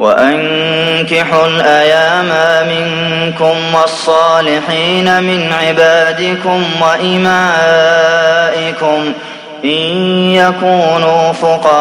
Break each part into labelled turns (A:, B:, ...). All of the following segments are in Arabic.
A: وأنكحوا الأيام منكم والصالحين من عبادكم وإمائكم إن يكونوا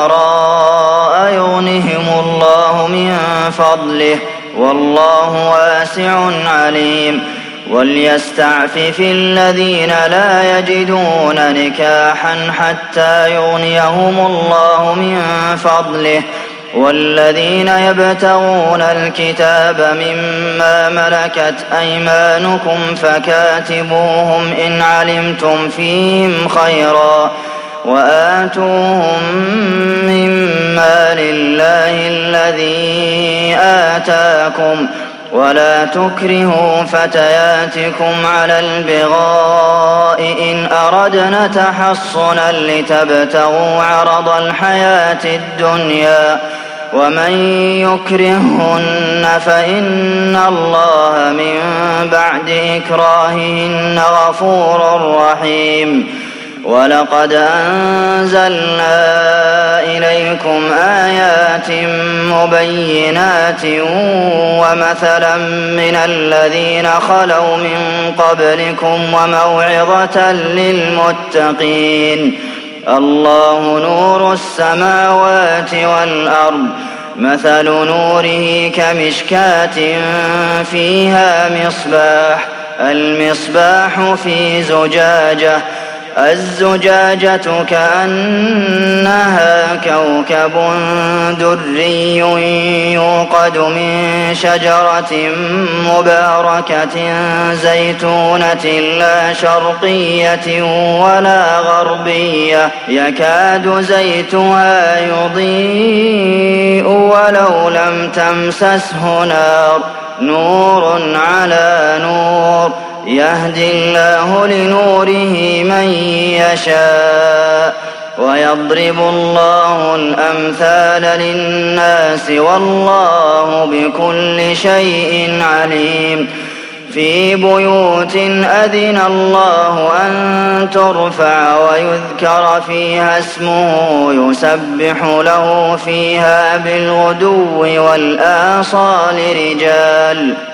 A: فقراء يغنهم الله من فضله والله واسع عليم وليستعفف الذين لا يجدون نكاحا حتى يغنيهم الله من فضله والذين يبتغون الكتاب مما ملكت أيمانكم فكاتبوهم إن علمتم فيهم خيرا وآتوهم مما لله الذي آتاكم ولا تكرهوا فتياتكم على البغاء إن أردنا تحصنا لتبتغوا عرض الحياة الدنيا ومن يكرههن فإن الله من بعد إكراههن غفور رحيم ولقد أنزلنا إليكم آيات مبينات ومثلا من الذين خلوا من قبلكم وموعظة للمتقين الله نور السماوات والأرض مثل نوره كمشكاة فيها مصباح المصباح في زجاجة الزجاجة كأنها كوكب دري يوقد من شجرة مباركة زيتونة لا شرقية ولا غربية يكاد زيتها يضيء ولو لم تمسسه نار نور على نور يهدي الله لنوره من يشاء ويضرب الله الأمثال للناس والله بكل شيء عليم في بيوت أذن الله أن ترفع ويذكر فيها اسمه يسبح له فيها بالغدو والآصال رجال